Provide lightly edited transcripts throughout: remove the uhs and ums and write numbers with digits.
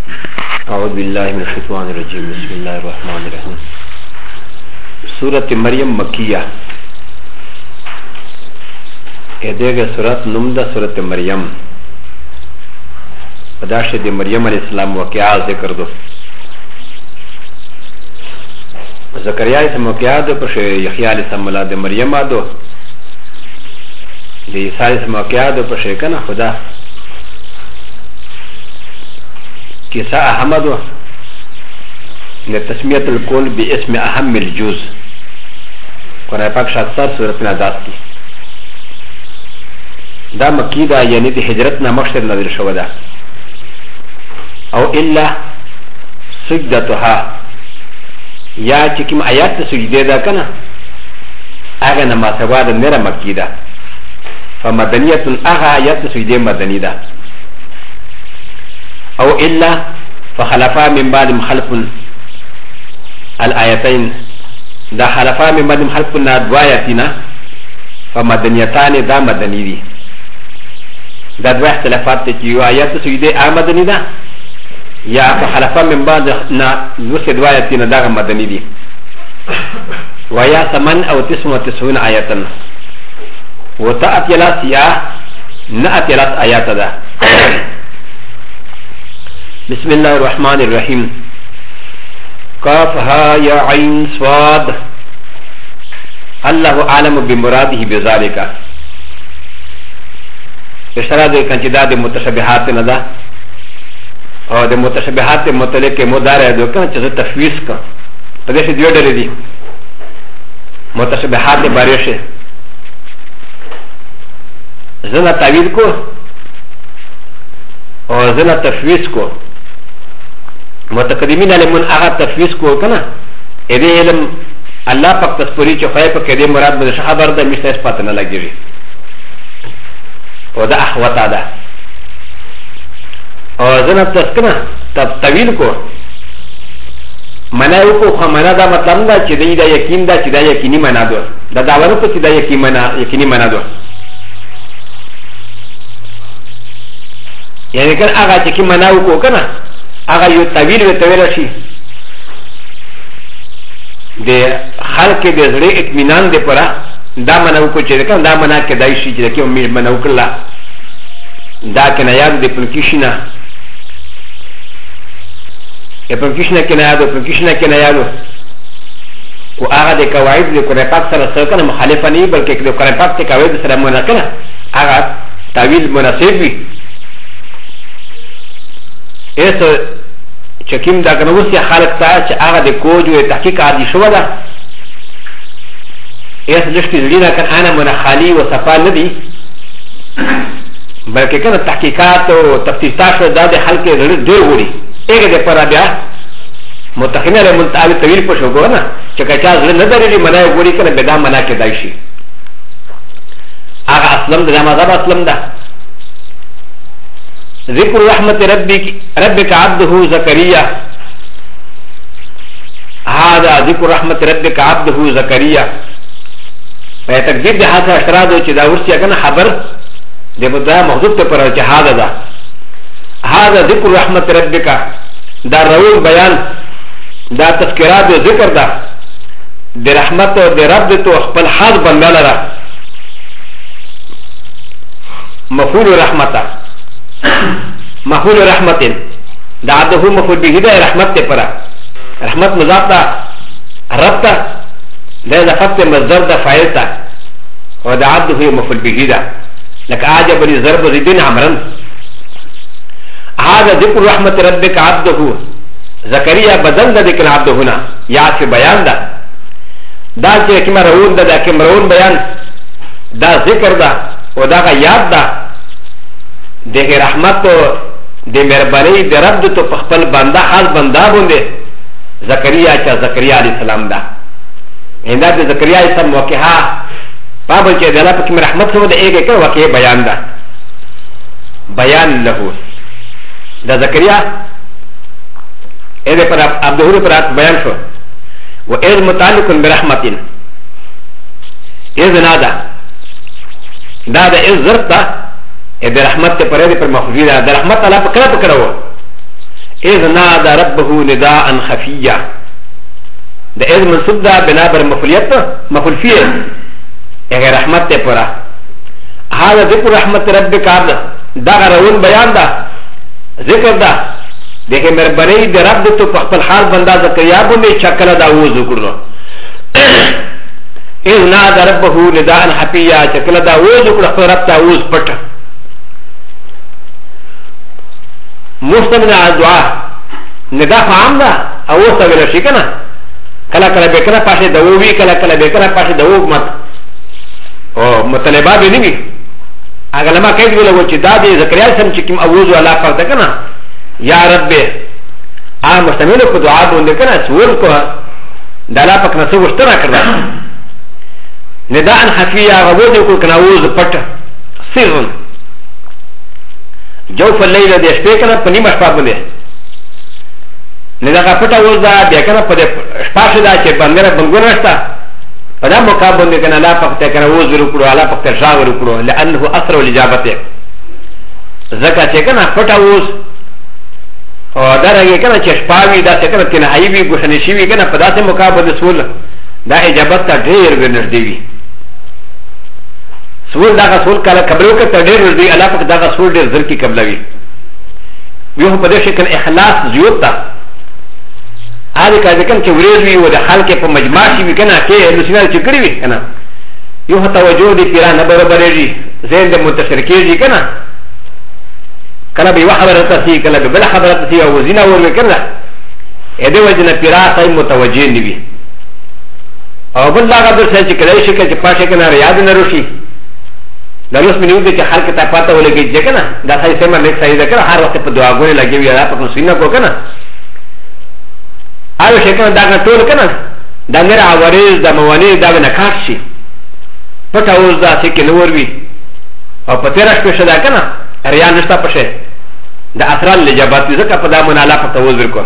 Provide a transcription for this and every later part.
أعوذ بالله من الشيطان الرجيم. بسم الله الرحمن الرحيم. سورة مريم مكية. ادهغه سورة نمدا سورة مريم. پداشه د مريم عليه السلام واقعا ذکر دو. زكريا اسم واقعا دو پش يحيى عليه السلام د مريم دو. د عيسى اسم واقعا دو پش کنه خدا كساء أحمد لتسمية الكل باسم أهم الجزء قرآن پاک شاستار سورة ناداس کی دا مکی دا یعنی دی حجرتنا مقصد نظر شو دا او إلا سجدتها یا چکم آیات سجده دا کنا آغا نما سوا دا نرا مکی دا فمدنیت آغا آیات سجده مدنی دا او إلا فخلفا من بعد خلف الآيتين دا خلفا من بعد خلف دواياتنا فمدنيتان دا مدني دي دا دوا اختلافات تيو آيات سيدي آمدني دا يا فخلفا من بعد نوس دواياتنا دا مدني دي ويا 98 آياتنا وتأتي لاس يا نأتي لاس آيات دا بسم الله الرحمن الرحيم. كافها يا عين صاد الله أعلم بمراده بذلك. اشترى دي كنجدا دي متشابهات ندا او دي متشابهات متلك مدارع دو كان چه تفويض کا پدش دیو ڈرے دی متشابهات بارش زنا تعویل کو اور زنا تفویض کو متقدمین علمون آغا تفویض کو کنا ایده علم اللہ پاک تسپوری چو خواهی پاک ایده مراد بدش خبر دا مشتا اس پاتنا لگی ری و دا احوطا دا و زنا تسکنا طویل کو مناو کو خوا منا دا مطلب دا چی دا یقین دا چی دا یقینی منا دو دا داورو کو چی دا یقینی منا دو یعنی کن آغا چکی مناو کو کنا آغا یو طویل و طویل شی ده خلق ده زره اطمینان ده پرا دا مناو کو چه کن دا منا که دای شی چه که امیر مناو کرلا دا کنه یاد ده پنکیشنا پنکیشنا کنه یادو پنکیشنا کنه یادو و آغا ده قواعد ده قرآن پاک سر سرکن مخالفه نی بلکه ده قرآن پاک ده قواعد سر منا کنه آغا طویل مناسب بی ایسا چکیم دا کنوسی خالق تا چه آغا ده کوجو تحقیق عادی شو دا ایسا جشتی زلینا کن آنا من خالی و صفا ندی بلکه کن تحقیقات و تفتیشات دا ده خلق دیر گوری ایگه ده پرا بیا متخینه لی منتعالی طویل پشو گو نا چکا چا زلی نداری لی منای گوری کن بدا منا که دایشی آغا اسلم دا مذاب اسلم دا ذكر رحمة ربك عبده زكريا هذا ذكر رحمة ربك عبده زكريا فتقدير ده هذا اشتراده چه دا ورسيا كان خبر ده بدا محضوب تپر چه هذا دا هذا ذكر رحمة ربك دا روح بيان دا تذكرات ده ذكر دا ده رحمت ده رب ده تو اخبر حاض بندال را مفعول رحمتا مفعول رحمت دا عبده مفعول به دا رحمت پرا رحمت مضاف دا رب تا دا اضافت مصدر دا فاعل تا و دا عبده مفعول به دا لك اعجب لضرب زيدين عمرا هذا ذكر رحمت ربك عبده زكريا بدل دا ذكر عبده هنا یاد في بیان دا دا چه کما رون دا کما رون بیان دا ذکر دا و دا یاد دا ده رحمت ده مهربانی ده رب ده تو پخپل بنده خاص بنده بنده زکریا چا زکریا علیہ السلام دا انده ده زکریا علیہ السلام واقعا بابل چه ده اللہ پکم رحمت سو ده ایگه که واقعا بیان دا بیان لہو ده زکریا ایده پر عبدالله پر آت بیان شو و ایز متعلقن برحمتین ایز نادا دا ده ایز ظرف دا د رحمت ته پرې پر مخفي ده د رحمت الله په کړه پکړو اذ نادى ربه نداء خفيا ده اذ منصوب ده بنابر مفعوليت مفعول فيه اگر رحمت ته پورا هذا ذکر رحمت ربک عبد دا غرون بیان ده ذکر ده دیکھے مہربانی دے رب تو خپل حال بندہ زکریا بندے چکل دا وضو وکړو اذ نادى ربه نداء خفيا چکل دا وضو وکړو خپل رب ته وضو پټ مستمع الدعاء نداء عام ده او وسویل شي کنه کلا کلا بیکره پاشه دووی کلا کلا بیکره پاشه دوو مت او مطلبه به نیوی اگر لما کید ویل و چې دا دې زکریا سم چې کوم اووز ولا فرض کنه یا رب ا مستمع کو دعا باندې کنه سوال کو دلا پک نه څه وشتنه کړل نداء خفيا غوډه کو کنه اووز پټ سر جوف الليل دې شپې کنه په نیمه شپه باندې نه دا پټه وځه بیا کنه په شپه دا چې باندې بنګور نشتا په دا موقع باندې کنه لا پکته کنه وځ ورکړو الا پکته شاو ورکړو لانه اثر الاجابته زکه چې کنه پټه وځ او دا راګه کنه چې شپاوی دا چې کنه کنه هیوی ګوښنه شي وی کنه په داسې موقع باندې سول دا اجابت ته ډیر ورنږدې وی سول دا سول کله قبرو کې ته ډیر ورنږدې الا پک دا سول ډیر ځل کې قبلوي یو په دې شکل اخلاص زیات تا هذا كذا كان كوريزوي وده خلق په مجمع شي وکنه کې لوسینال چې کړی وي کنه یو توجه دي پیرانه برابرېږي زين د متشرکیږي کنه کله به خبره تاسي کله به بل خبره تاسي او زینا ور کنه اې دې وجنه پیرا سای متوجه نیوي او بل دا غبر چې کله شي چې پاشه کنه یاد نه روشي دا اوس منو دي چې خلق ته پاته ولګي چې کنه دا سای سم نه سای دا کنه هر وخت په دعاګونه لګي وي را په سینه کو کنه هذا شيء كان دعنا تقول كنا دعنا عوارض دا موانع دا نكاشي فتاوز دا سيك نوربي او پتيرش پشه دا كنا ريان نشتا پشه دا اثرال لجابات وزكا پدا منالا فتاوز بركو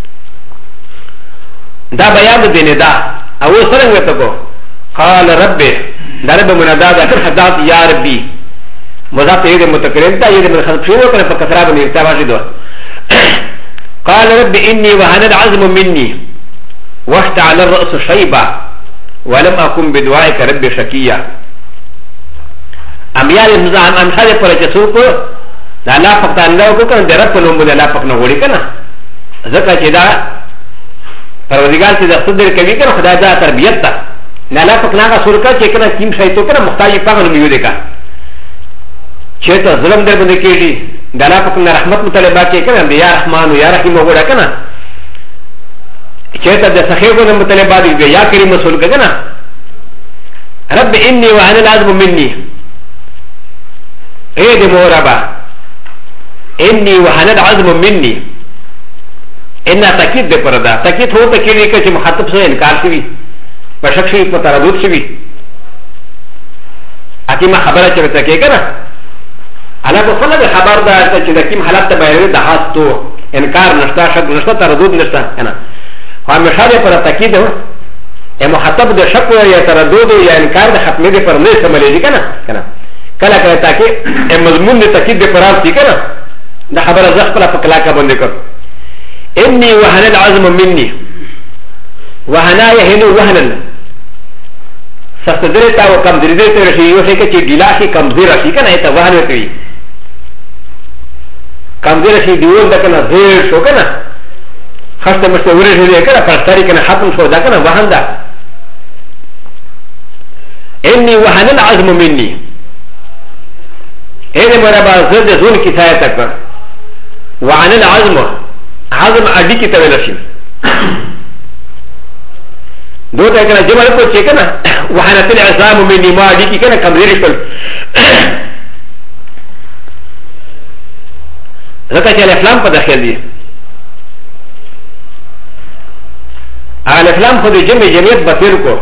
دا بيان دين دا او سرنگ ويتكو قال ربي دا رب منادا دا كر حدات يا ربي مضاف ايد متكرم دا ايد من خلق شروع كنا فكسرا بني ارتاباشي دو قال رب إني وهن العزم مني واشتعل الرأس شيبا ولم أكن بدعائك رب شكيا أميال النظام أمثال فرجسوكو لا فقط أن لا أكون درب نوم لا فقط نقولي كنا ذكا كدا فروزيقال سيدا صدر كبير كنا خدا دا تربيتا لا فقط ناغا سوركا كنا كيم شايتو كنا مختاجي فاغن ميودكا چهتا ظلم در بنده کیجی دالا پکن رحمت مطالبه که کنن یا رحمان و یا رحیم و گوڑا کنن چهتا در سخیق و مطالبه دی یا کریم رسول که کنن رب انی وعن العظم منی اید موربا انی وعن العظم منی انا تاکید ده پردا تاکید ہو تاکیدی که چه مخاطب سو انکار شوی بشک شوی متردد شوی اکی ما خبره چرتا که کنن انا بخلا د خبر دا چې د کوم حالت ته بیانوي د خاص تو انکار نشته شک نشته تردد نشته کنه همیشه پر تاکید ہے مخاطب د شک یا تردد یا انکار د ختمې د پر نه سملېږي کنه کله کله تاکید مضمون د تاکید د پر راځي کنه د خبره زخ پر کلا کا باندې کړ انی وهن العظم مني وهنا يهن وهنا سستدرتا و کمزوری دې ته راشي یو شي کې ډیلا شي کمزوري شي کنه ته وهن وي کمزور شي دیول دا کنه زیر شو کنه خسته مستوره شي کنه پرستاری کنه ختم شو دا کنه وهن دا انی وهن العظم مني اې مرابا زړه زون کفایت تک وهن العظم عظم اډی کی ته ویل شي دوته کنه جمع کو چې کنه وهنت العظام مني ما اډی کی کنه کمزوري شول ذكا چې الافلام په داخل دي الافلام خو د جمعیت بطیر کو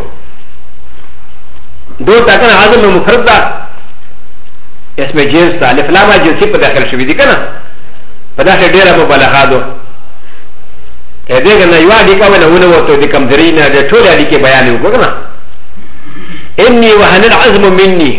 دو تاکنه عظم مفرد ده اسم جنس ده الافلام جنسی په داخل شوی دي کنه په داخل ډیره مبالغه ده دغه نه یو اړیکه ونه وته د کمزوري نه د ټول اړیکه بیان وکړه کنه انی وهن العظم مني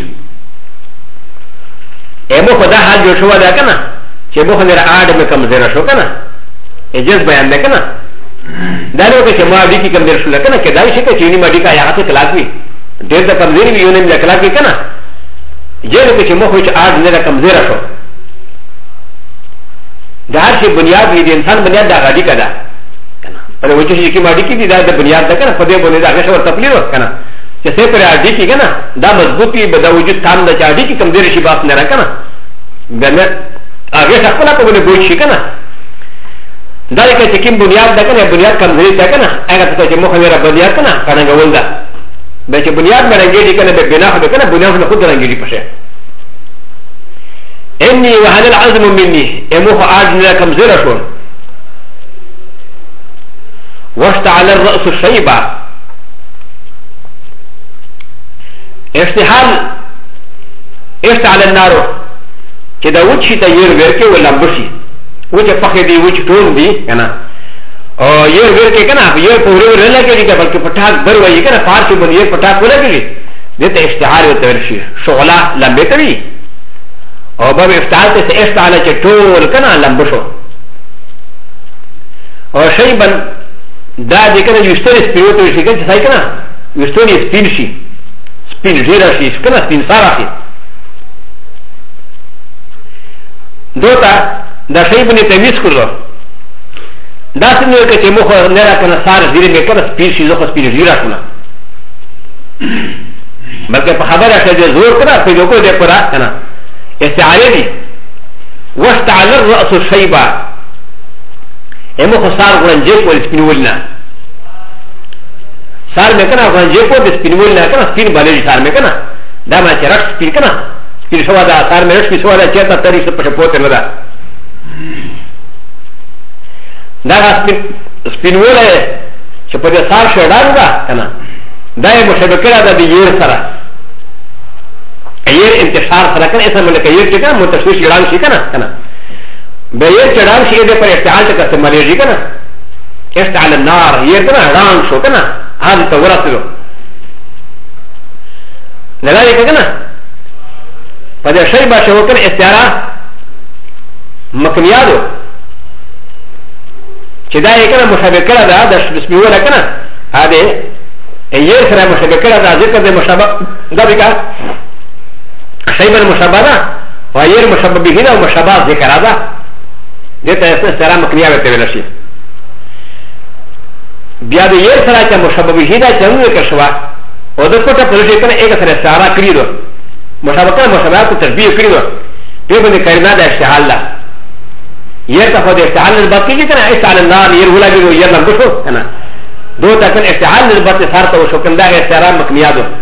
امو خدا حال جو شو ده کنه چې مخ نه راډ مې کمزور شو کنه اجاز بیان ده کنه دا نو که ما دې کې کم در شو کنه کدای شي چې نی ما دې کا یا ته کلاک وي ډېر د کمزوري وي نه کلاک کنه جره چې مو خو چې اج نه کمزور شو دا هر شي بنیاد دې انسان بنیاد دا غاډي کړه کنه پر وجه چې ما دې کې دا د بنیاد ده کنه په دې باندې دا غشور تپلیو کنه چې څه پر اډی کې کنه دا مضبوطی به دا وجود کام د چاډی کې کمزوري شي باس نه را کنه بنه هغه خپل په باندې بوج شي کنه دا چې کوم بنیاد ده کنه بنیاد کمزوري ده کنه هغه ته چې مخه ورا بنیاد کنه کنه غول ده به چې بنیاد مرنګي کنه به بنا خو کنه بنیاد نه خود رنګي پشه اني وهل العزم مني امو اج نه کمزور شو واشتعل الراس شيبا اشتعل النار چې دا وچی ته ير ورکه ولمبشي وچه پخې دی وچ ټون دی کنه او ير ورکه کنه ير پورې ورلګي دی بلکې پټاک بر وایي کنه فارسی باندې ير پټاک ولګي دته اشتعال وته ورشي شغله لمبه کوي او به افعال ته اشتعال چې ټول کنه لمبشو او شیبن دا دې کنه یو ستر سپیروت شي کنه ځای کنه یو ستر سپین شي سپین ډیر شي کنه سپین سارا شي دوتا دا شی بنی تمیز کړو دا څنګه کې چې مخ نه را کنه سار ډیر به کنه سپین شي زخه سپین ډیر راکنه بلکې په خبره کې زور کړه په یو کو دې پرا کنه استعاره دي واستعل الراس شيبا امو خسار غنجه کو سپینولنا سار مې کنه غنجه کو د سپینولنا کنه سپین بالې سار مې کنه دا ما چې رښت سپین کنه سپین شو دا سار مې رښت شو دا چې تا تاریخ په پټه نه ده دا سپینوله چې په دې سار شډار ده کنه دا یې مشابهه ده د ییر سره ایر انتشار سره کنه اسمه لکه ییر چې کنه متشوش یړان شي کنه کنه به ییر چړان شي دې پر افتعال ته کته مليږي کنه افتعال النار ییر کنه ران شو کنه حال ته ورسېلو نه لري کنه په دې شی باندې وکړ استعاره مکنیادو چې دا یې کنه مشابهه کړه دا د بسم الله کنه هغه ییر سره مشابهه کړه دا ذکر د مشابهه دا بګه شيبا مشابهه وغير مشابه به او مشابه ذكر هذا دته سره مکنیه وته ویل شي بیا د ير سره چې مشابه به دا څنګه کښوا او د کوټه په لږه کنه یک سره سارا کړی دو مشابه کنه مشابه ته تشبيه کړی دو په باندې کارنا د اشتعال لا ير ته خو د اشتعال الباقي کې کنه اشتعال النار ير ولګي دو ير لم بشو کنه دو ته کنه اشتعال الباقي صارته وشو کنده سره مکنیه دو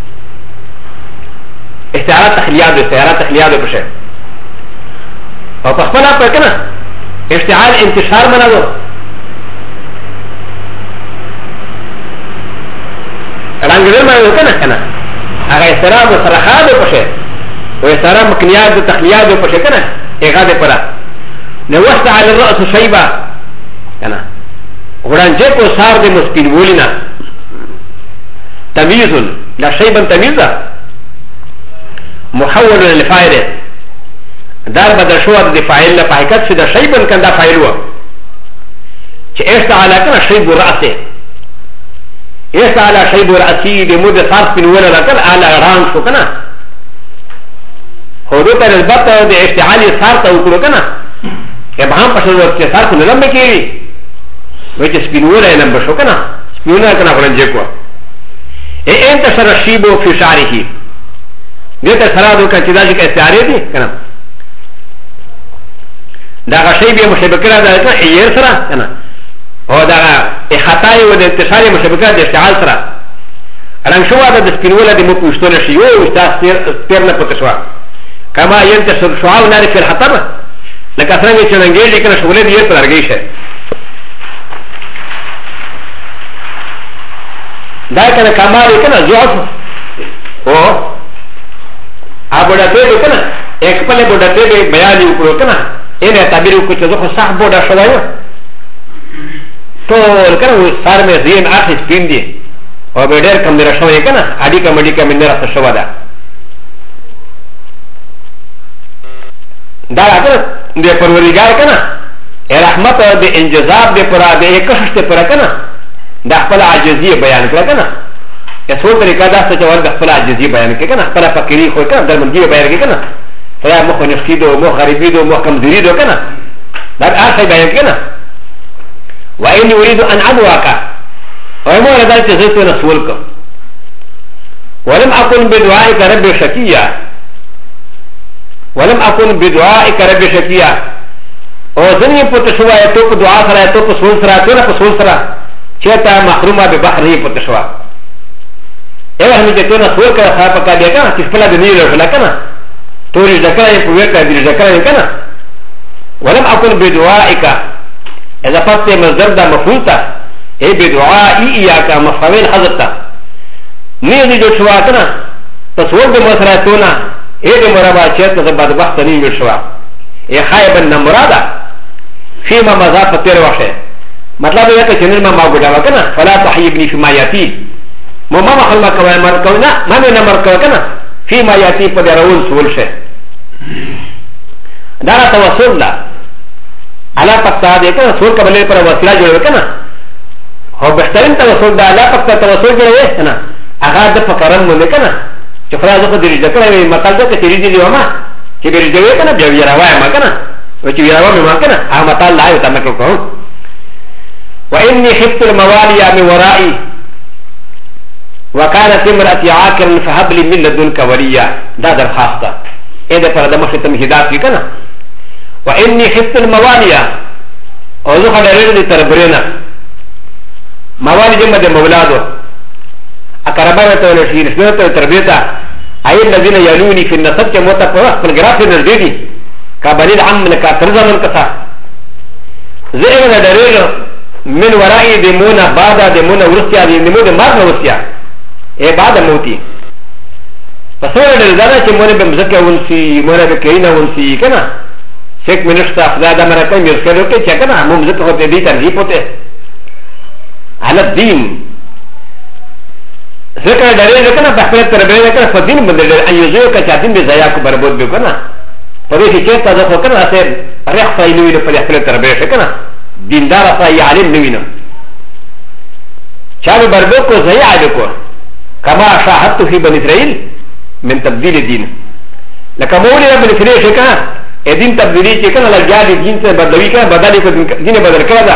استعاره تخلیات استعاره تخلیات بشه او په خپل په کنه اشتعال انتشار منو رنگل منو کنه کنه هغه استعاره مصرحات بشه او استعاره مکنیات تخلیات بشه کنه اغاده پره نو وسط على الراس شيبه کنه ورانجه کو سار د مسپین ولینا تمیز لا شيبا تمیزا محول للفاعل دار بدل شو د فاعل له حقیقت څخه د شی بن کنده فاعل و چې استعاله کنه شی براسه استعاله شی براسي د مود صرف په ولا راکل اعلی ران شو کنه هودو ته نسبت د استعاله صرف او کړو کنه ابهام په شوه کې صرف نه لمبه کیږي وچ سپینوله نه بشو کنه سپینوله کنه ورنځه کو انت سر شیبو فی شعره دته سره د کچې دا چې استعاره دي کنه دا غشي به مشبکه ده کنه یې سره کنه او دا احاطای و د انتشار مشبکه د اشتعال سره رنګ شو دا د سپینوله د مو پوښتنه شي یو تاسو پیر نه پته شو کما ينتشر شعاع نار في الحطب لکه څنګه چې رنګې کنه شغله دې پر ارګی شه دا کنه کمال کنه ضعف او ابوډه ته کنه یک په له بوډه ته بیان وکړو کنه اینه تعبیر وکړو چې زه صح بوډه شوم ټول کنه سر مې زین اخی سپین دي او به ډېر کم نه شوی کنه اډی کمډی کم نه راځه شو دا دا راځه د پروردګار کنه رحمت د انجذاب د پرا د کشش ته پرا کنه د خپل عاجزی بیان کړه کنه یسو طریقه دا څه چې ور د خپل عاجزی بیان کړه کنه خپل فقيري خو کنه درمندی بیان کړه کنه فیا مخ نشیدو مخ غریبی دو مخ کمزوری دو کنه دا اخر بیان کنه وان يريد ان ادعوك وما رضيت زيت رسولك ولم اكن بدعائك رب شقيا ولم اكن بدعائك رب شقيا او زنی پتشوا تو په دعا سره تو په سول سره تو په سول سره چتا محرومه به بحر نه پتشوا ایو هم چې تو نه سول کړه صاحب کا دی کنه چې خپل د نیلو فلا کنه توري ذکر یې په وکړه دې ذکر یې کنه ولم اكن بدعائك اذا فتح مصدر دا مفعول اي بدعائي اياك مفعول حذف ني دي جو شوا کنه تصور د مسراتونه اي د مرابع چت د بدبخت ني شوا اي خايب النمرادا فيما مضاف تر وشه مطلب یہ کہ جنن ما گڈا وکنا فلا تحيبني فيما ياتي مما خلق كما مر كنا ما نه مر كنا فيما ياتي بدرون سول شه دا توسل لا على پکتا دے کنا سول قبلے پر وسیلہ جوڑ کنا اور بہترین توسل دا على پکتا توسل جوڑے کنا اگر د فکرن مونږ کنا چې فراز کو دې ذکر وي مقال دا چې دې دی وما چې دې دی کنا بیا وی راوای ما کنا و چې راوای ما کنا هغه مقال لا یو تمکو کو واني خفت الموالي من ورائي وكانت امرأتي عاقرا فهب لي من لدنك وليا دا درخواست اې د پر د مخه تمهیدات کنا واني خفت الموالي او زه خلل دي تربرنا موالي جمع د مولادو اقربانه ته نشي نشته تربيتا اي الذين يلوني في النسب كموت في الجراف النردي كابني العم من كاترزمن كسا زين دريل من ورائي دمونا بعد دمونا ورسيا دمونا مارنا ورسيا اي بعد موتي فسوره الرزانه كمونه بمزكه ونسي مونه بكينا ونسي كنا شيخ منشتا فدا مرته مرسلو كي چكنا ممزكه هو دي ترغيب ہوتے على الدين ذكر دليل كنا بحث تربيه كنا فدين بدل ان يزوك كاتين بزياك بربود بكنا فريش كيف تذكر كنا اثر ريح فايلوي لفلح تربيه كنا دیندار فاي عالم نوينا شاب بربود کو زيا عليكو كما شاهدت في بني اسرائيل من تبديل الدين لكن مولي بني اسرائيل كنا الدين تبديلي كنا لجال الدين سے بدلوي كنا بدلي کو دين بدل كذا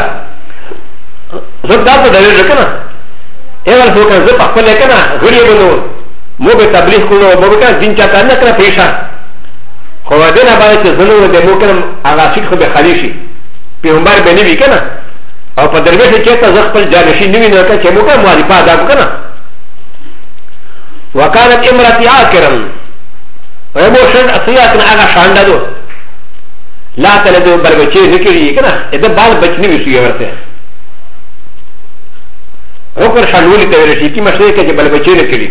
زدات دليل كنا اول سو کنه زه خپل کنه غړي بنو مو به تبلیغ کولو مو به کنه دین چاته نه کړه پیښه خو دې نه باندې چې زنو د مو کنه هغه شي خو به خالي شي پیغمبر به نه وی کنه او په درویش چې ته زه خپل جانشي نیوی نه کړه چې مو کنه معرفه ادا کنه وکانت امراتي عاقرا ومو شن اسیات نه هغه شاندادو لا تلدو بربچې نکړي کنه اته بال بچنی وشي ورته وكر شانولي تورشي كي مشركه جبل بچينه كري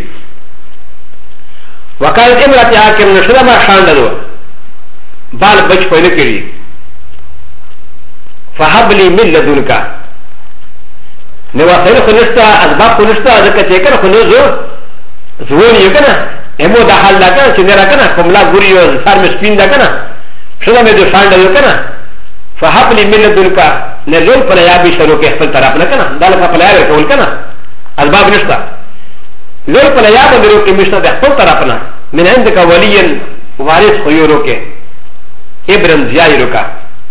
وكانت امرأة عاكر نشرا ما شاندلو بال بچ پينه كري فهب لي من لدنك نواسير خنشتا اسباب خنشتا ذكا چيكر خنشو زون يكنا امو داخل دا كنا چنرا كنا کملا گوري و سار مسپين دا كنا شدا میں دو شاندلو كنا فهب لي من لدنك نزول پر یا بھی شروع کے خپل طرف نہ کنا دال کا پلایا کول کنا اسباب نشتا لول پر یا بدرو کے مشتا د خپل طرف نہ من عندك وليا وارث خيورو کے ابن زیایرو کا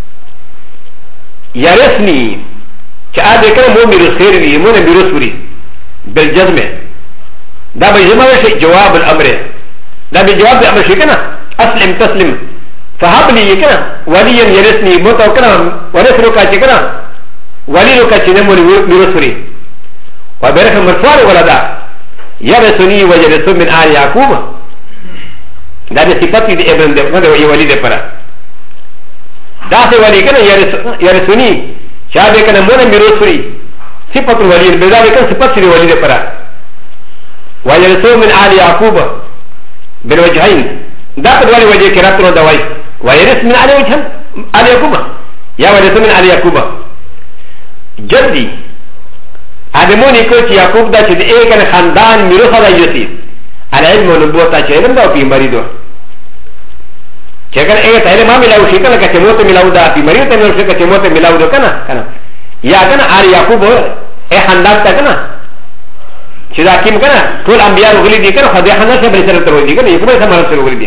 یارثنی چا دے کر مو میرو خیر وی مو نے میرو سوری بالجزم دا به جمع شي جواب الامر دا به جواب الامر شي کنا اسلم تسلم فهب لي كنا وليا يرثني موتا كنا ورث كا كنا ولي كا چنمو میرسوري وبرك مرفوع ولدا يرثني ويرث من آل يعقوب دا صفات دي ابن ده مده ولي ده پرا دا سه ولي كنا يرثني شاب كنا مون میرسوري صفات ولي بدا كنا صفات دي ولي ده پرا ويرث من آل يعقوب بالوجهين دا قد وجه كراتو دواي ويرث من علي وجه علي يعقوب يا ورث من علي يعقوب جدي ادموني كوت يعقوب دا چې ايه کنه خاندان میراث راځي على علم ونبوت چې علم دا په مریدو چې کنه هغه ته ما ملاو شي کنه چې موته ملاو دا په مریض ته ملاو شي چې موته ملاو دا کنه کنه یا کنه ار یعقوب حنداد ته کنه چې دا کیم کنه ټول انبیاء غلي دي کنه خدای حنا سره بل سره تر ودی کنه یو به سره سره غلي دي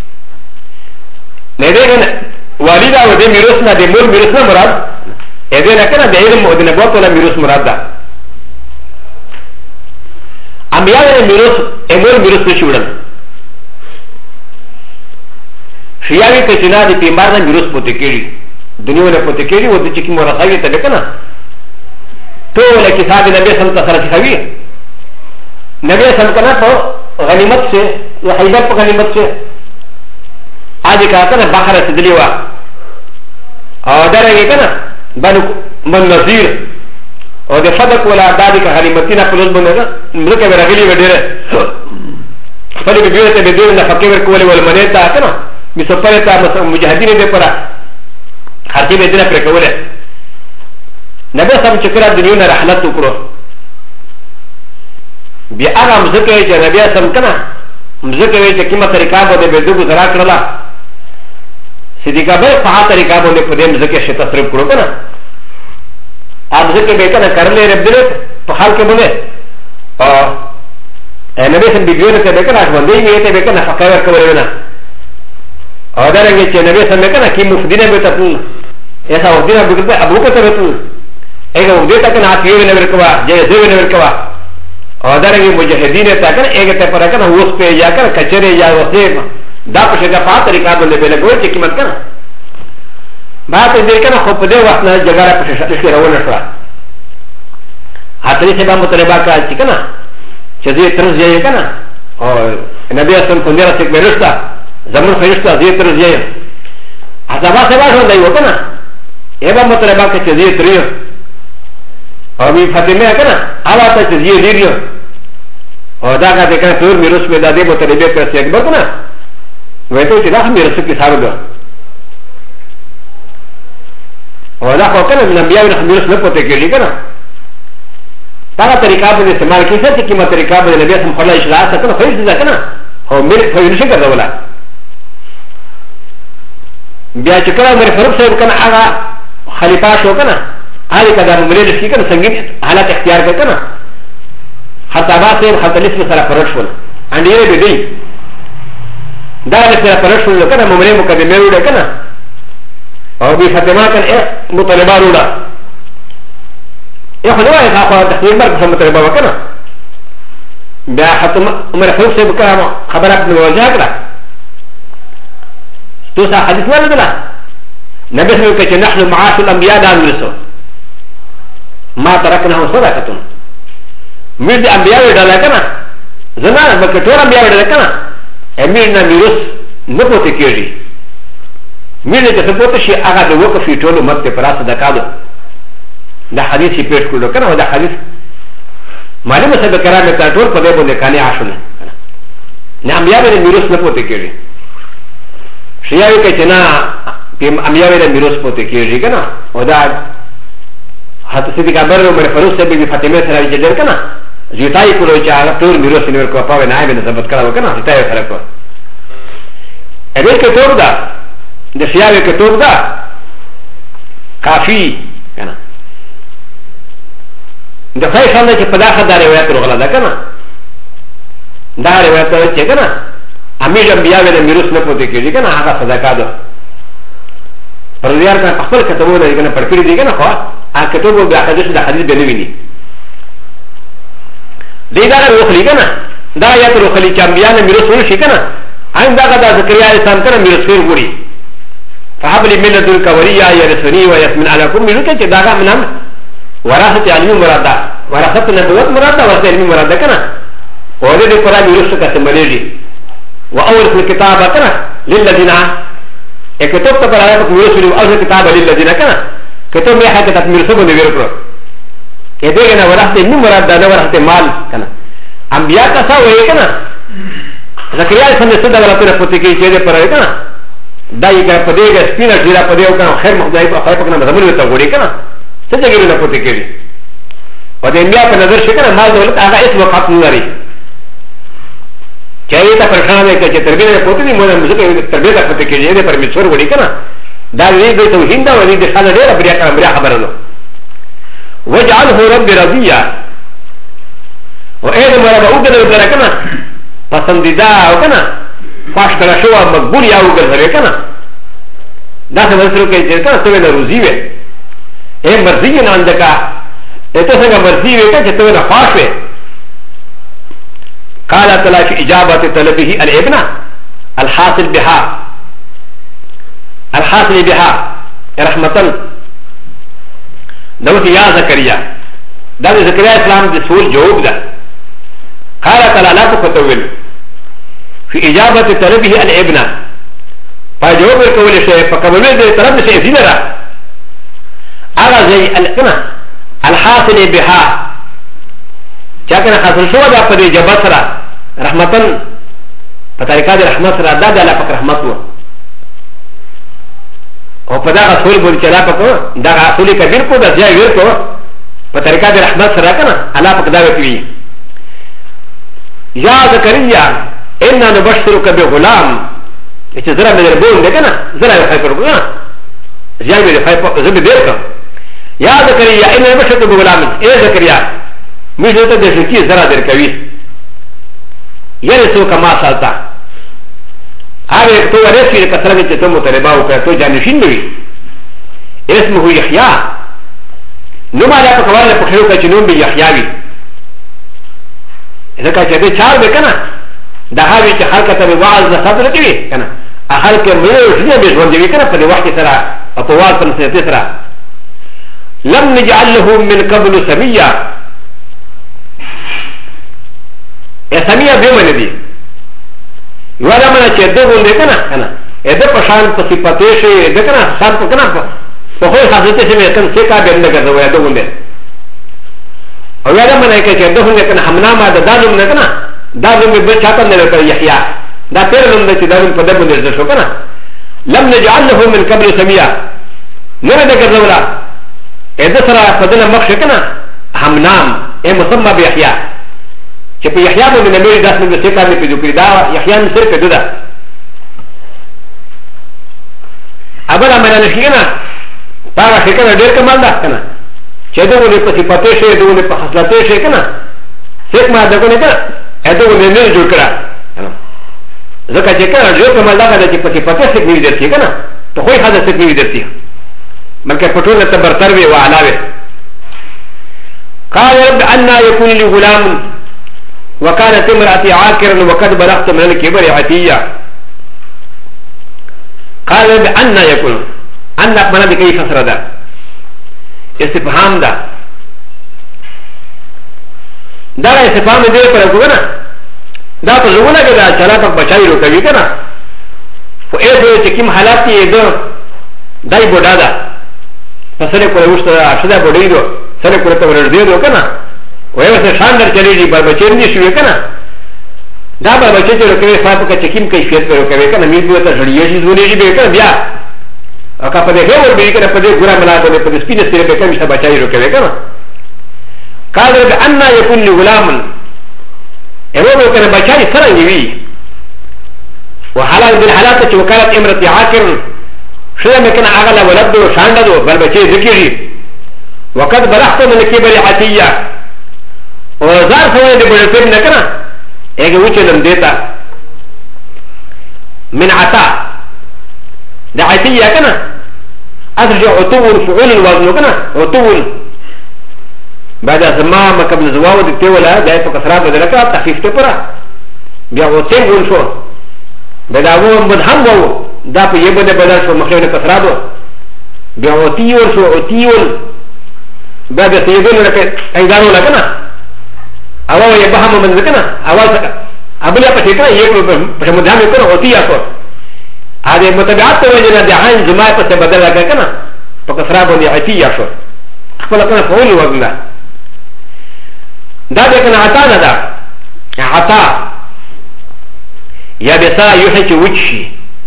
نه دې کنه والدا و دې میراث نه دې مور میراث نه مراد دې نه کنه د علم او د نبوت ولا میراث مراد ده انبیاء د میراث امور میراث نشي وړل شیاوی که چې نه د پیغمبر نه میراث پوتې کېږي دنیا نه پوتې کېږي او د چې کوم ورثاوي ته کنه ټول کتاب نبی صلی الله علیه وسلم نبی صلی الله علیه وسلم غنیمت سے یا خیبر پر غنیمت سے آج کہا نا باہر سے دلی ہوا اور ڈرے گے نا بن من نذیر اور د صدق ولا دادی کا غنیمتی نہ پلوز بنے گا ملک میں رگلی میں ڈرے پہلے بھی بیوتے بھی دور نہ فقیر کو ول منیتا نا مسپرتا مجاہدین دے پرا خرچے میں دنا پر کولے نبی صاحب چکرا دنیا نے رحلت وکړو بیا هغه مزکه چې نبی صاحب کنه مزکه وی چې کومه طریقه باندې به دغه زرا کړلا صدیقه به په هغه طریقه باندې په دې مزکه شي تصرف کړو کنه اپ ځکه به کنه کړلې رب دې په حال کې باندې او نبی صاحب بیبیونه ته به کنه باندې یې ته به کنه فقیر کولې نه او دا رنګ چې نبی صاحب کنه کې مفدینه به تاسو ایسا ودینه به ابو کو ته وته ایګه ودې ته کنه اخیری نه ورکوا جې دې نه ورکوا او دارنگی مجاہدین تاکن ایک تے پر کنا وس پہ یا کر کچرے یا وسیم دا پشے دا پا طریقہ بندے بے لگوئے چی قیمت کنا بات دے کنا خوب دے وقت نا جگارہ پشے شکل رونا شوا حاصلی سے با مطلبہ کا چی کنا چیزی ترز جائے کنا اور نبی اسلام کندیرہ سک میرشتا زمن خیرشتا زی ترز جائے حسابہ سے باشون دائی ہو کنا اے با مطلبہ کا چیزی تریو اور بھی فاطمہ کنا آوا تا چیزی لیریو اور دا کا دیکھنا تور میرس میں دادے مطلبے پر سے اکبر کنا وہ تو چلا ہم میرس کی سارو دو اور دا کو کنا نبیاء نے میرس نہ پتے کے لیے کنا تا طریقہ بنے استعمال کیسے کہ ما طریقہ بنے نبی ہم خلا اشراء کنا خیر سے کنا اور میرے فیل سے کر ولا بیا چکرا میرے فرق سے کنا آغا خلیفہ شو کنا هذه كذا ممرض في كنا سنجد حالات اختيار كنا حتى باسم حتى لسه سلا فرشول عندي يري بدي دا لسه فرشول كنا ممرض مقدمه ولا كنا او بفاطمه كان مطالبه ولا ياخذ واحد اخر تحويل برك مطالبه كنا بیا حتى عمر فوق سے بكره خبرات من وجهه كده تو سا حديث ولا لا نبي صلى الله عليه وسلم نحن معاش الانبياء لا نرسل ما تركناه صدقة مير دي انبياء ودالا كنا زمان بكتور انبياء ودالا كنا اميرنا ميروس نبوتي كيري مير دي تثبوت شي اغا دي وقف في طول مت پر صدقه دو دا حديث پیش کړو کنه دا حديث معلومه سبب کرامه تا ټول په دې باندې کاني عاشونه نه انبياء دي ميروس نبوتي كيري شياوي کچنا انبياء دي ميروس پوتي كيري کنه ودا حتی سیدی کابر عمر فروخ سے بھی فاطمہ سرائی جلر کنا زیتائی کلو چاہا طور میروس نور کو پاوے نائے میں نظبت کرا وکنا زیتائی سرائی کو ایدر کے طور دا دشیاوے کے طور دا کافی کنا دخوائی شاندہ چی پداخت دا روایت رغلا دا کنا دا روایت دا چی کنا امیر انبیاء دا میروس نپوتے کی کنا آغا صدقہ دو پردیار کنا اخبر کتبو دا کنا پڑکڑی دی کنا خواہ اكتب بحديث الحديث بنويني دي دار الوخلي كنا دا يات الوخلي كامبيانا ميرسول شيكنا عين دا غدا زكريا الاسلام كنا ميرسول غوري فحب لي من لدنك وليا يرثني ويثمن على كل ملوك دا منام وراثه علم مرادا وراثه نبوت مرادا وراثه علم مرادا كنا وهذا دي قران ميرسول كتمليجي واول في الكتاب كنا للذين اكتب تبرايا ميرسول اول الكتاب للذين كنا كتب يا حاجه تمرسو بن ويركو كده انا ورثت من مراد ده ورثت مال كنا انبياء كسا وهي كنا زكريا سمع صدق ولا ترى فتكي كده پر كنا داي کا پدے گا سپینا جرا پدے او کنا خیر مخدای په خیر پکنا مزمن وتا غوړي کنا څه ځګری نه پته کېږي او د انبیاء په نظر شي کنا مال دولت هغه اس وقت نه لري چاہیے پریشان ہے کہ تربیت ہوتی نہیں مجھے تربیت ہوتے کہ یہ پر مشور بڑی کا نا داوی دے تو ہندا ولی دے خالہ دے ربیا کا بریا خبر لو وجعله رب رضيا وايه مرا بوغل ولا كنا پسندیدہ او کنا پاش کلا شو مقبول یا وګل سره کنا دا څه مسلو کې چې کنا څه نه روزي وي اے مرضی نه اندکا اته څنګه مرضی وي چې ته نه پاش وي قال تعالی في اجابه طلبه الابن الحاصل بها الحاصل بها رحمتن دوت يا زكريا دا زكريا اسلام دي سول جواب ده قال تعالى لا تفتول في اجابه طلبه الابن فجواب الكول شيء فكمل دي طلب شيء زينرا على زي الابن الحاصل بها چاكنا حاصل شو ده پر اجابه سرا رحمتن بطريقه رحمت سرا دا الله پاک رحمت او په دا اصول بول چې لا پکو دا اصول کبیر کو دا ځای ورکو په طریقه د رحمت سره کنه الله پاک دا وکړي یا زکریا ان نبشرک بغلام چې زرا مې بول نه کنه زرا یې خیر کو ځای مې خیر زبې ډیر کو یا زکریا ان نبشرک بغلام اے زکریا مې ته د شکی زرا در کوي یې سو کما سالتا هذا تو ورثي كثرة تتم طلبا وكتو جانشين بي اسمه يحيى نما لا تقوال لبخيرو كجنون بي يحيى إذا كان جدي شعر بكنا ده هذا كحركة بوعظ نصادر كبي كنا أخل كمية وشنيا بيجون جبي كنا فدي واحد ترى أطوال فنسيتي ترى لم نجعل له من قبل سمية سمية بيوم ندي ولا من أشده لكنا أنا إذا بشان بصفتيش إذا كنا صار كنا فهو حاضرته سمي كان سكا بيننا كذا ويا دونه ولا من أشده لكنا حمنا ما دادم لكنا دادم بتشاطن لكنا يحيى دا تيرلم ده دادم فدبو نزل كنا لم نجعل له من قبل سميا نرى كذا ولا إذا صار فدنا مخش كنا حمنام إيه مسمى بيحيى چې په یحیی باندې د نبی داس نه څه کار نه پیدا کړی دا یحیی نه سر پیدا ده ابل امر نه شي نه دا فکر ډېر کمال ده کنه چې دغه په صفاتې شي دغه په خصلتې شي کنه څوک ما دغه نه ته دغه نه جوړ کړه ځکه چې کنه ډېر کمال ده چې په صفاتې څخه نه درته کنه ته خو یې حاضر څخه نه درته بلکې په ټول ته برتر وي او اعلی وي قال رب ان يكون لي غلام وكانت امرأتي عاكرا وقد بلغت من الكبر عتيا قال بأن يكون أن أقمنا بكيف فسردا استفهام دا دا استفهام دے پر اکونا دا تو زمونا کہ دا چلا پاک بچائی رو کبھی کنا و ایسو چکیم حالاتی دو دائی بودا دا فسرے کو روشتا دا شدہ بودی دو سرے کو رتا ورزدی دو کنا ويوسف شاندر چلیږي بربچین دي شوی کنه دا بربچې چې لکه فاطمه کا چکیم کیفیت پر کوي کنه مې دوه ته جوړیږي زونیږي به کنه بیا او کا په دې هو به کنه په دې ګورا ملاته په دې سپینې سره به کوم څه بچای رو کوي کنه قال بان يكون لغلام ایرو کنه بچای سره نیوي وحالات بالحالات چې وکالت امرتي عاقر شله مې کنه اغلا ولد شاندو بربچې ذکرې وقد بلغت من الكبر عتيه وزار سوى دي بلتين نكنا ايه وچلم ديتا من عطاء ده عتيه كنا ارجع عطول فعول الوزن كنا عطول بعد زمان قبل زواو دي تيولا ده فكسرات بدلكا تخفيف تپرا بیا عطين ون شو بعد هو مدهم وو دا په يبه ده بدل شو مخيونه کسراتو بیا عطيول شو عطيول بعد تيبل لك ايدانو لكنا اول يبهم من ذكنا اول ابل يا يقول بمدام يكون اوتي اكو هذه متبعات وجنا دعان جماعه بدل لك كنا فكسراب ياتي يشو خپل کنه فول وزن دا ده کنه عطا نه ده عطا یا بسا يحج وجهي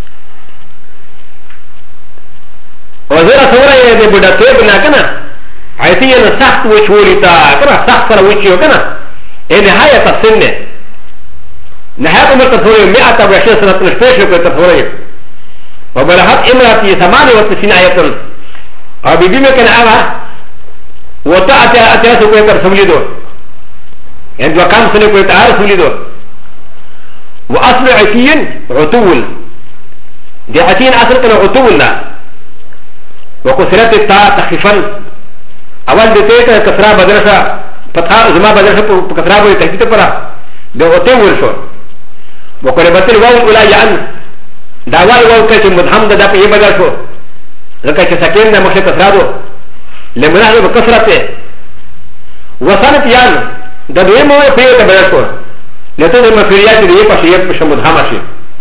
وزرا سورا يد بدا توبنا كنا عيتي انا سخت وجهوري تا كنا سخت وجهي كنا نهاية السنة نهايه عمر تصوري 120 سنه نشبه شو تصوري وبلغت امراتي 98 ايه او بيبي مكان اغا وتاتي اتيات كويتر سوليدو يعني وكان سنه كويتر سوليدو واصل عتين عتول دي عتين اصل كان عتولنا وكسرت التاء تخفيفا اول دي تيتا كسرى بدرسه فتحه زما بدرسه كسرى بو تحديد برا ده عتول شو وكربت الواو الاولى يعني داوال واو كاش مدحم ده في بدل شو لكن سكين ده مش كسرادو لمناه بكسرته وصلت يعني ده دويمو في بدل شو لتو المفريات دي بشيء مش مدحم شيء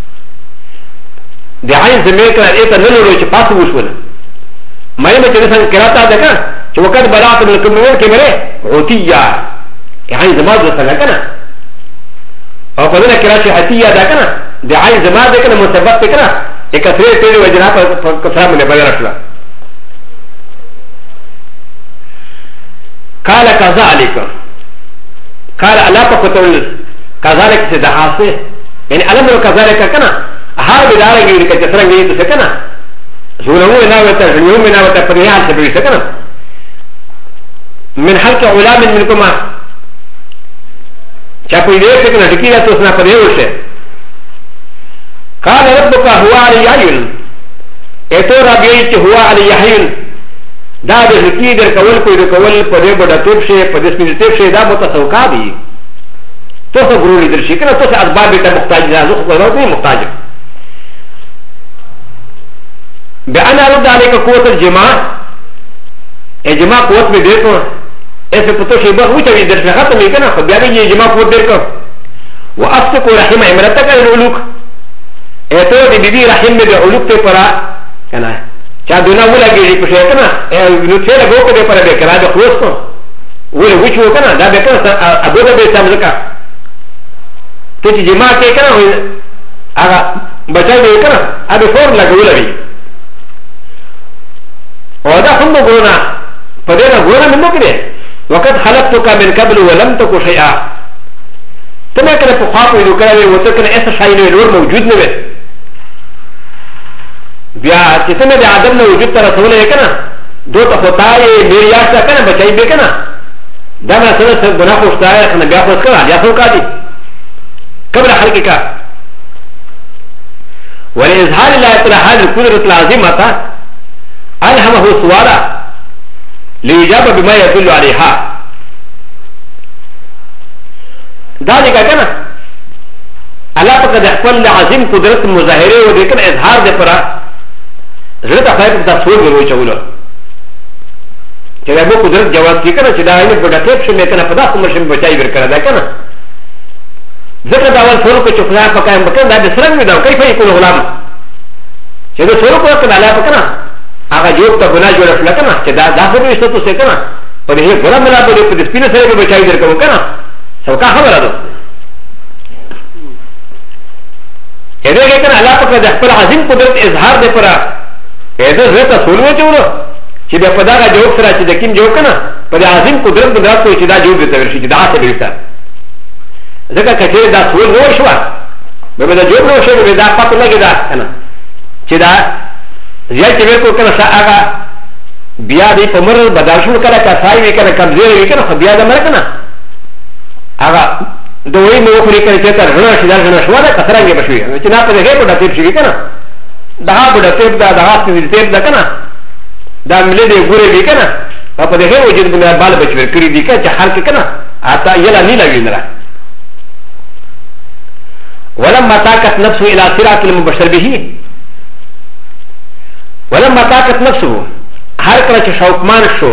دي عين زميك ايتا نلو چې پاسو وشول ما يمكن تنسان كراتا ده كان چې وقت بلعت من الكمور كمره عتيا عين زماد وصل كنا او قلنا كراشي عتيا ده كنا دي عين زماد ده كنا مثبت كنا كثير تيري وجنات كثير من بدل رسلا قال كذلك قال الا تقتل كذلك سدحاسه يعني الامر كذلك كنا هر بدار غير كثير غير تسكنا زولو انا وتجنيوم انا وتفريال سبيل سكنا من حلق علام منكما شاپو دې څنګه ټکیه تاسو نه پدېوشه قال ربك هو علي يحيل اتو ربي چې هو علي يحيل دا د ټکی در کول کوئی د کول په دې بڑا توپ شي په دې سپیډ ټیپ شي دا متصوکا دي تاسو ګورو لیدل شي کنه تاسو اسباب ته محتاج نه زه خو نه محتاج بأنا رد عليك قوة الجماع الجماع قوة में देखो ऐसे पतो शेबा हुई चाहिए दर्शन खत्म नहीं करना खुद यानी ये जमा को देखो वो अब से कोई रहीम इमरत का उलूक ऐतो दी बीबी रहीम में जो उलूक पे पड़ा कहना है चाहे दुना वो लगे जी कुछ है करना नुचे लगो के पर बेकरा जो खुश को वो विच वो करना दा बेकर अबो दा बेसम का तो जमा के करना आगा बचा दे करना अब फोर लगो लगी وهذا هم غونا فدينا غونا من مكره وقد خلقتك من قبل ولم تك شيئا تما كان فخاف وكان وتكن اس شيء نور موجود نه بیا چې څنګه د ادم نه وجود تر رسول یې کنه دوته هوتای میریاس کنه بچای به کنه دا ما سره ګناه خوشتای کنه بیا خو کنه یا څو کا دي قبل خلقك ولإظهار الله تعالى هذه القدرة العظيمة ألهمه سوالا ليجاب بما يدل عليها ذلك كان الله فقد يحفل عظيم قدرة المظاهرة وذكر إظهار ذكرى زرت أخير تصور بروي شغله كذا بو قدرة جواز كي كنا كذا هني بدأ كيف شو مكنا فدا كمشي بچاي بركرا ده كنا ذكر داول سورو كشوفنا فكان بكنا ده بسرعة ميدا كيف يكون غلام كذا سورو كنا الله فكنا هغه جوړ ته ګناه جوړ کړل کنه چې دا داسې به څه څه کنه په دې ګره ملا په دې په سپینه سره به بچای درکو کنه څوکا خبره ده کله کې کنه الله پاک د خپل عظیم قدرت اظهار دی پر اېده زه ته سولو چورو چې په دا جوړ سره چې د کیم جوړ کنه په عظیم قدرت د رات کوی چې دا جوړ دی ته ورشي چې دا څه دی ځکه کچې دا سول نو شو به دا جوړ نو شو به دا پاتې لګی دا کنه چې دا زیات چې کو کنه هغه بیا دې په مر بدل شو کله کسای وی کنه کمزوري وی کنه خو بیا د مر کنه هغه دوی نو خوري کنه چې تر نه شي دا نه شو دا کثرانګي بشوي چې نه په دې په دې شي کنه دا په دې دا دا دې دا کنه دا ملي دې ګوري وی کنه په دې هو چې د بال بچو کړی دي کنه چې حال کې کنه اتا یلا نه لګی نه ولما طاقت نفسه الى صراط المبشر به ولما طاقت نفسه هر کله چې شوقمان شو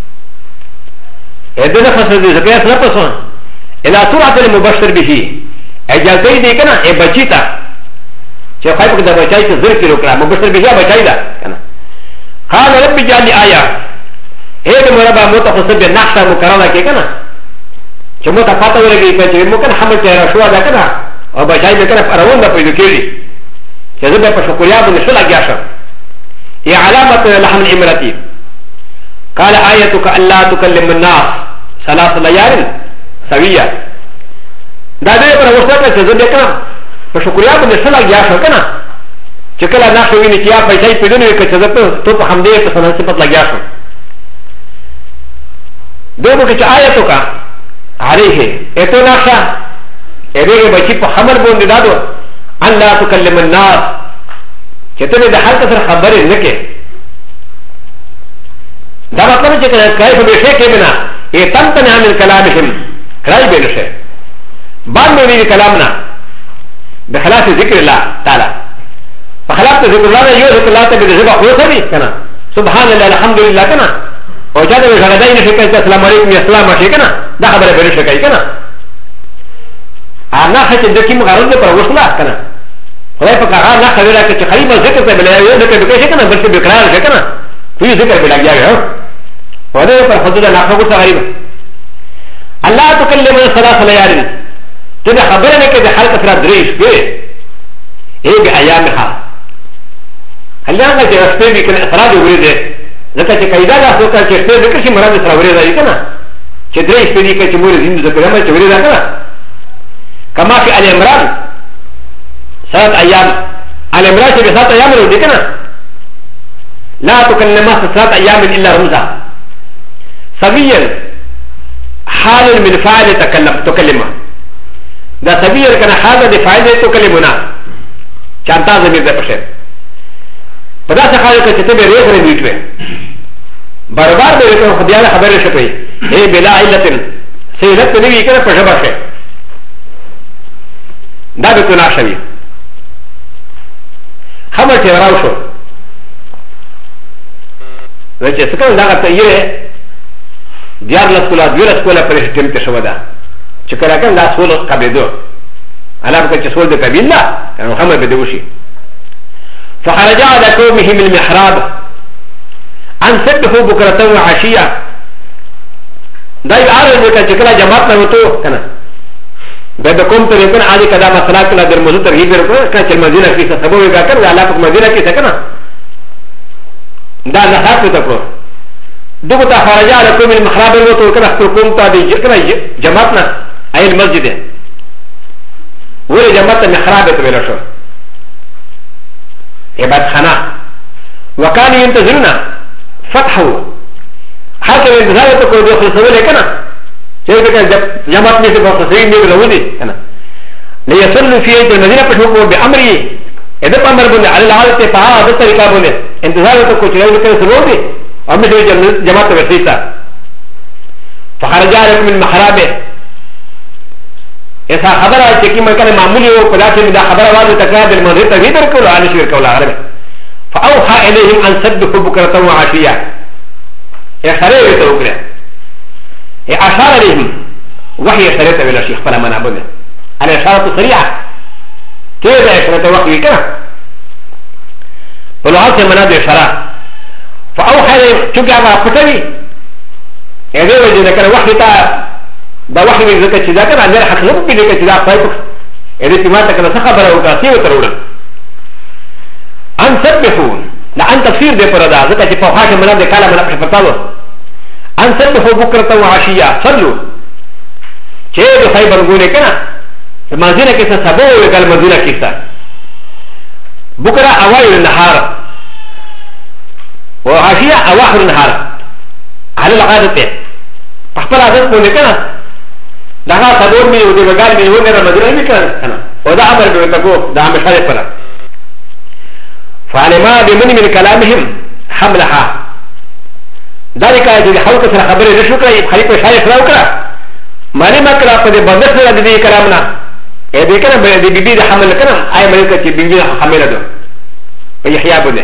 اده نه فسد دي ځکه نه پسون الا صراط المبشر به اجازه دې کنه ای بچیتا چې خای په د بچای ته زر کیلو کړه مبشر به بچای دا کنه قال رب جعل لي آیه اې د مربا متخصص به نقشه مکرره کې کنه چې مو ته پاتې ورګي چې مو کنه حمل چهره شو دا کنه او بچای به کنه پرون نه پیدا کېږي چې زه به په شکریا باندې شو لګیا شم هي علامة لحم الإمرتي قال آيتك ألا تكلم الناس ثلاث ليال سوية دا دې پر وسته چې زه دې کړم په شکریا باندې سره لګیا شو کنه چې کله نه شوی نه کیا پیسې پیډونه کې چې زه ته په هم دې په سنن صفت لګیا شو دغه کې چې آیتو کا عليه اته ناشا اې بچی په خبر باندې دادو الله تکلم الناس چې ته د حالت سره خبرې نه کې دا مطلب چې کله به شي کې بنا ای تم تنه عن کلامهم کړای به نشه باندې وی کلامنا بخلاف ذکر الله تعالی بخلاف ذکر الله یو ذکر الله ته به ذبح خو ثاني کنه سبحان الله الحمد لله کنه او چې دا غړدای نه شي السلام علیکم السلام علیکم کنه دا خبره به نشه کوي کنه انا چې د کوم غرض پر وصله کنه خدای په هغه نه خبره کوي چې خلیمه ذکر ته بلای یو ذکر به شي کنه بلکې بقرار شي کنه وی ذکر به لګیا و هذا پر حدود ناقص غریب الله تكلم ثلاث ليال تبع خبرنا كده حلقه ثلاث دريش به ايه بايامها هل انا جه استوي كده افراد وريده ذكر كيدا لا سوكا كده ذكر شي مراد سره وريده كده چې دريش په دې کې چې مور زند ذکر ما چې وريده كده كما في الامران ثلاث ايام الامران في ثلاث ايام وريده كده لا تكلم ثلاث ايام الا رمزا سبيل حال من فاعل تكلم دا سبيل كان حال د فاعل تكلمنا چانتا زمير ده پشه پدا څه حال کې ته به ریخ رېټوي برابر به ته خدای له خبره شپې اے بلا علت سیلت نه وی کنه پښه باشه دا به کنا شوی خبر ته راو شو چې څنګه دا ته یې دیار لسکولا دیار لسکولا پر هټیم ته شو ده چې کله کله لا سول قبیدو علاوه چې سول د قبیله کنه خمر به دوشي فخرج على قومه من المحراب ان سبحوا بكره وعشيه دا یاره چې کله جماعت نه وته کنه دا کوم ته کنه عادي کدا مسله کله در موضوع ترغیب ورکړه چې مدینه کې څه سبب وکړ کنه الله په مدینه کې څه کنه دا نه حق ته کړو دغه ته خارج على قوم المحراب وته کنه کوم ته دي کنه جماعتنا اي المسجد ولې جماعت محراب ته ویل شو عبادت خانه وكان ينتظرنا فتحه حتى انتظار تكون داخل سوله كنا شيء كان جماعت में से बहुत सही नहीं रहूँगी है ना ليصلوا في المدينة بشوفوا بأمره إذا أمر بني على الحالة فها هذا الطريقة بني انتظار تكون شيء كان سلوكي أمر جماعت وسيطة فخرج عليكم من محرابه إذا خبر على شيء ما كان معمولي وقدرت من خبر واحد تكاد المدير تغيير كله على شيء كله عربي فأوحى إليهم أن سبحوا بكرة وعشية إشارة يتوقع أشار إليهم وحي إشارة إلى الشيخ فلا من أبدا الإشارة سريعة كيف إشارة وحي كنا ولهذا مناد إشارة فأوحى إليهم شكا ما فتوي إذا وجدنا كان وحي تا دا وحي من ذكر شدا كان عندنا حقيقة بذكر شدا فايتك إذا سمعت كنا سخبر وكاسي وترونا أن سبحوا لأن تفسير دي فردا ذكر فوحاش منا دي كالا منا بشفتالو أن سبحوا بكرة وعشية صلوا شيء دي خيبر نقول كنا المنزلة كيسا سبو ويقال المنزلة كيسا بكرة أوائل النهار وعشية أواخر النهار على العادة فاحبال عادة نقول كنا لها صدور من ودي وقال من هون المنزلة كنا وده عمل بمتقو ده عمل شارع فرد فعلما بمن من كلامهم حملها ذلك اذا حوك سر خبر رشوكا خليفه شايف راوكا ماني ما كلا قد بندس لدي كلامنا اذا كان بيبي ده حمل كلام اي ملكه بيبي حمل ده فيحيى بده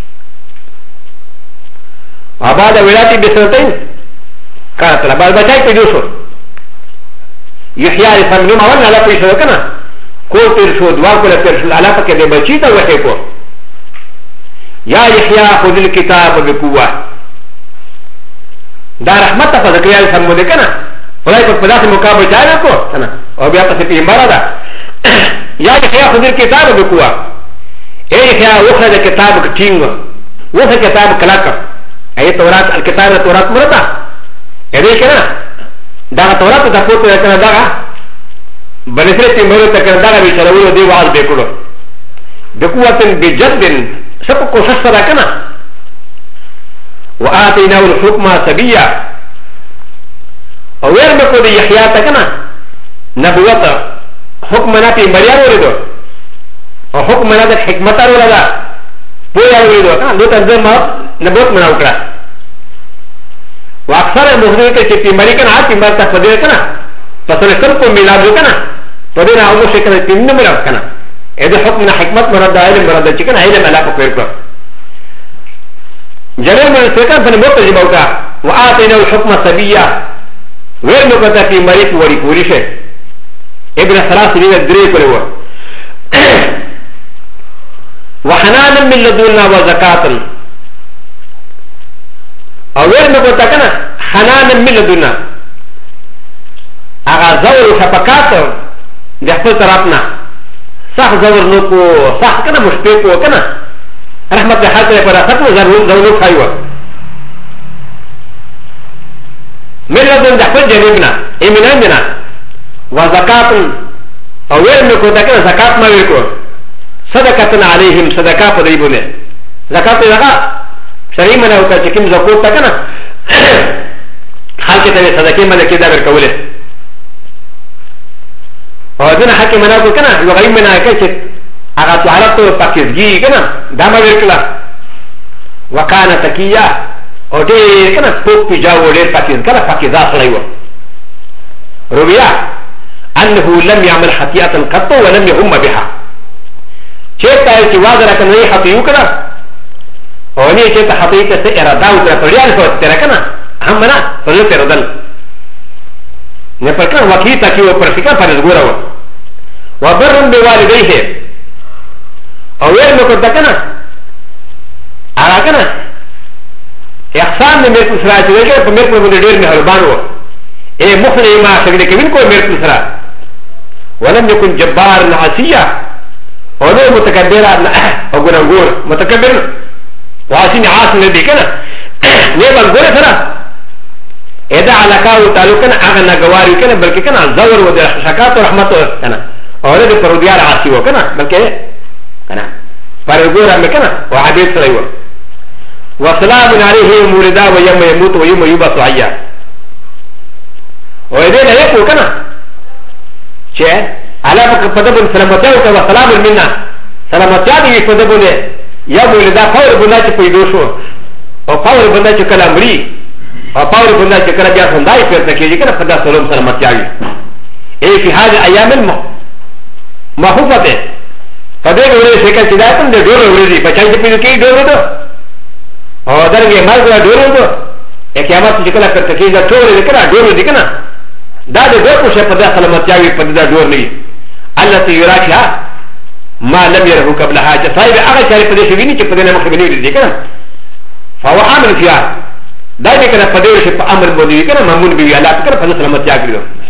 وبعد ولاتي بسنتين كانت بعد بچاي بيدوشو يحيى يسمى ما ولا لا بيشو كنا كوتر شو دوار كل ترشل على فكره ده بچي ته وحي کو يا يحيى خذ الكتاب بقوة دا رحمت فذكريا سمو دي كنا ولا يكون پداس مقابل جائے کو سنا اور بیا پس پیغمبر دا يا يحيى خذ الكتاب بقوة اے يحيى اخرج الكتاب كتينغ وخرج الكتاب كلاك اي تورات الكتاب التورات مرتا اے كنا دا تورات دا فوتو كنا دا بلسرت مرو تکرداغا بشرولو دی واز بکلو بقوة بجد سبق کوشش سره کنه وآتيناه الحكم سبيا او وير بكو دي يحيى تكنا نبوة حكمنا في مريم ولدو او حكمنا دي حكمتا ولدا بويا ولدو كنا دو تنظر ما نبوت منا وكرا واكثر المحضرين كي في مريم كنا آتي مرتا فدير كنا فسنسل کو ميلادو كنا فدير آمو شكنا تنين مرا كنا اذا حكمنا حكمت مرد علم مرد چكنا علم علاقه فيركو جلال من السكان فنموت جبوكا وآتينا الحكم سبيا وير نقطة في مريك وري پوريشه ابن ثلاث سنين الدري كله وحنانا من لدنا وزكاة او وير نقطة كنا حنانا من لدنا اغا زور شفقات دخل طرفنا صح زور نوكو صح كنا مشبكو كنا رحمت حاصل پر ختم زولو خایو ملذن دخل جنبنا ایمنان دنا وزکات او ویل مکو دکنا زکات ما ویکو صدقتنا علیهم صدقا پدیبونه زکات لگا شرعی منه وکړه چې کوم زکات تکنا خلک ته صدقې منه کې دا ورکوله او دنه حق منه وکړه یو غي منه کې چې اغا طهارت پاکیزگی کنا داما ورکلا وکانا تکیه او دیر کنا پوک پی جاو دیر پاکیز کنا پاکیزا صلیو رویا انه لم يعمل حتیاتا قطو ولم يهم بها چیتا ہے چی واضح رکن نئی حتیو کنا او نئی چیتا حتیتا سے اراداو کنا پریال فوت تیرا کنا ہم منا پرلو تیردل نپر کنا وکی تاکیو پرسکا پرزگورا و وبرن بوالدیه او وير مكو تكنا على كنا احسان من ميركو سرا جوجا فميركو من دير مهربانو اي مخني ما شغل كمين كو ميركو سرا ولم يكن جبار عصيا ولو متكبر او غنغور متكبر وعصين عاصم ندي كنا نيبال غور سرا اذا على كاو تعالو كنا اغنى غواري كنا بلكي كنا زور ودر شكات ورحمته كنا اورد فروديار عاصيو كنا بلكي كنا فرغورا مكنا وعبيد سريوا وسلام عليه مولدا ويوم يموت ويوم يبعث حيا واذا لا يكون كنا شيء على فدبن سلامتيا وسلام منا سلامتيا دي فدبن يا مولدا فور بنات پيدوشو او فور بنات كلامري او فور بنات كلا بيا سنداي فرتكي كنا فدا سلام سلامتيا اي في هذه ايام المحفوظه فدغه ورې شکل چې دا کوم د ډور ورې بچای چې پیږي کې ډور وته او درګه مرګ ډور وته قیامت چې کله کړه کې دا ټول دې کړه ډور دې کنه دا د ډور په شپه د سلامتیاوي په دا ډور نه الله ته یراکا ما لم يره قبلها چې صاحب هغه چې په دې شي ویني چې په دې نه مخ بنوي دې کنه فهو عامل فيها دا دې کنه په دې شي په امر باندې کنه مامون بي الله کړه په سلامتیا کړو